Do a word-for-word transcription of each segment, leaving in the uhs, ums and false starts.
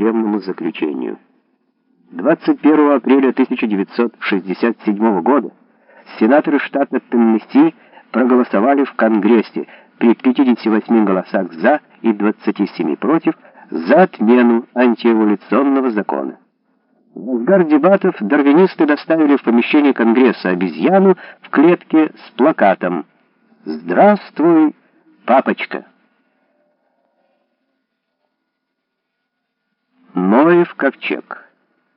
тюремному заключению. двадцать первого апреля тысяча девятьсот шестьдесят седьмого года сенаторы штата Теннесси проголосовали в Конгрессе при пятидесяти восьми голосах «за» и двадцати семи «против» за отмену антиэволюционного закона. В разгар дебатов дарвинисты доставили в помещение Конгресса обезьяну в клетке с плакатом «Здравствуй, папочка». Ноев ковчег.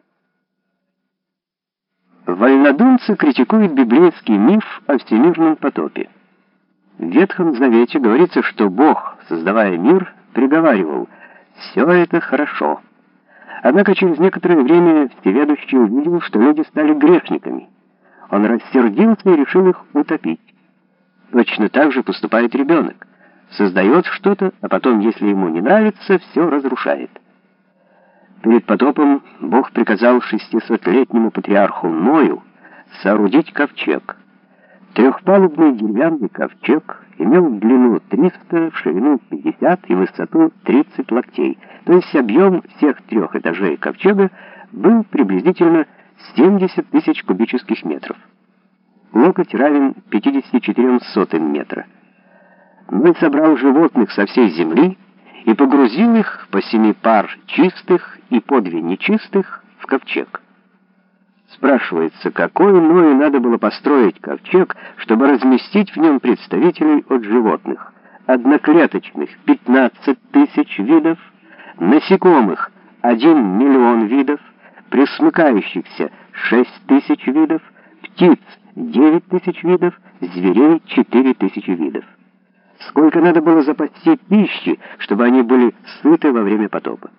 Вольнодумцы критикуют библейский миф о всемирном потопе. В Ветхом Завете говорится, что Бог, создавая мир, приговаривал: «Все это хорошо». Однако через некоторое время всеведущий увидел, что люди стали грешниками. Он рассердился и решил их утопить. Точно так же поступает ребенок. Создает что-то, а потом, если ему не нравится, все разрушает. Перед потопом Бог приказал шестисотлетнему патриарху Ною соорудить ковчег. Трехпалубный деревянный ковчег имел длину триста, в ширину пятьдесят и высоту тридцать локтей. То есть объем всех трех этажей ковчега был приблизительно семьдесят тысяч кубических метров. Локоть равен пятидесяти четырем сотым метра. Ной собрал животных со всей земли и погрузил их по семи пар чистых и по две нечистых в ковчег. Спрашивается, какой Ною надо было построить ковчег, чтобы разместить в нем представителей от животных? Одноклеточных — пятнадцать тысяч видов, насекомых — один миллион видов, пресмыкающихся — шесть тысяч видов, птиц — девять тысяч видов, зверей — четыре тысячи видов. Сколько надо было запасти пищи, чтобы они были сыты во время потопа?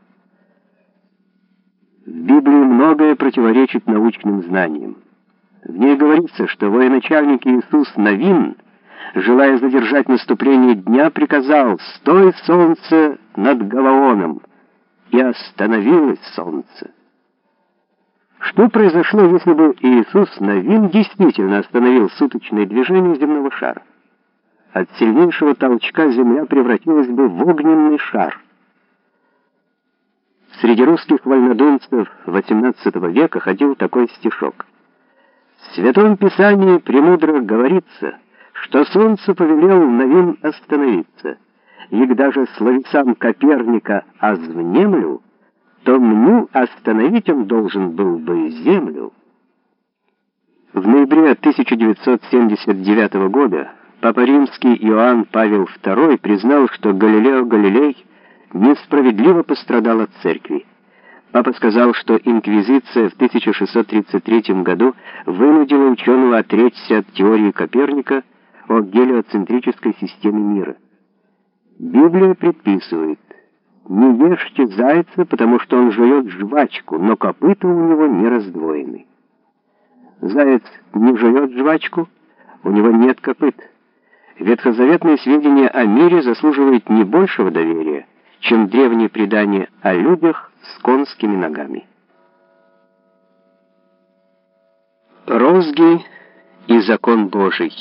В Библии многое противоречит научным знаниям. В ней говорится, что военачальник Иисус Навин, желая задержать наступление дня, приказал: «Стой, солнце, над Гаваоном!» И остановилось солнце. Что произошло, если бы Иисус Навин действительно остановил суточное движение земного шара? От сильнейшего толчка земля превратилась бы в огненный шар. Среди русских вольнодумцев восемнадцатого века ходил такой стишок: «В Святом Писании премудро говорится, что солнце повелел Навин остановиться, и когда же словесам Коперника озвнемлю, то мню остановить он должен был бы землю». В ноябре тысяча девятьсот семьдесят девятого года Папа Римский Иоанн Павел второй признал, что Галилео Галилей несправедливо пострадал от церкви. Папа сказал, что инквизиция в тысяча шестьсот тридцать третьем году вынудила ученого отречься от теории Коперника о гелиоцентрической системе мира. Библия предписывает: «Не ешьте зайца, потому что он жует жвачку, но копыта у него не раздвоены». Заяц не жует жвачку, у него нет копыт. Ветхозаветные сведения о мире заслуживают не большего доверия, чем древние предания о людях с конскими ногами. Розги и закон Божий.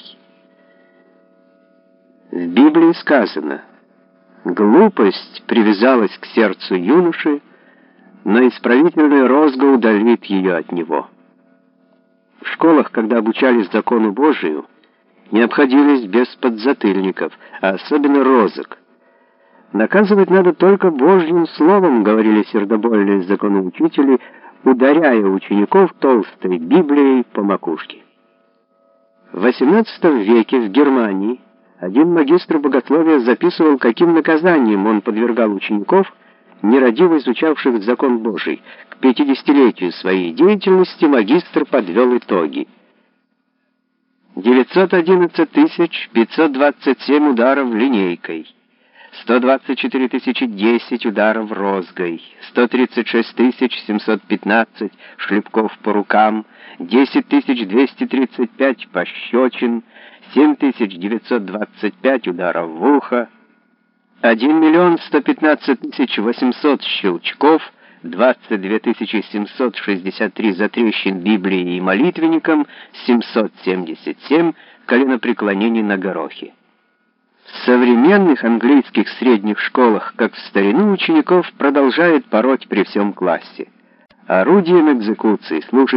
В Библии сказано: «Глупость привязалась к сердцу юноши, но исправительная розга удалит ее от него». В школах, когда обучались закону Божию, не обходились без подзатыльников, а особенно розок. «Наказывать надо только Божьим словом», — говорили сердобольные законоучители, ударяя учеников толстой Библией по макушке. В восемнадцатом веке в Германии один магистр богословия записывал, каким наказанием он подвергал учеников, нерадиво изучавших закон Божий. К пятидесятилетию своей деятельности магистр подвел итоги. девятьсот одиннадцать тысяч пятьсот двадцать семь ударов линейкой, сто двадцать четыре тысячи десять ударов розгой, сто тридцать шесть тысяч семьсот пятнадцать шлепков по рукам, десять тысяч двести тридцать пять пощечин, семь тысяч девятьсот двадцать пять ударов в ухо, один миллион сто пятнадцать тысяч восемьсот щелчков, двадцать две тысячи семьсот шестьдесят три затрещин Библии и молитвенникам, семьсот семьдесят семь коленопреклонений на горохе. В современных английских средних школах, как в старину, учеников продолжают пороть при всем классе. Орудием экзекуции служит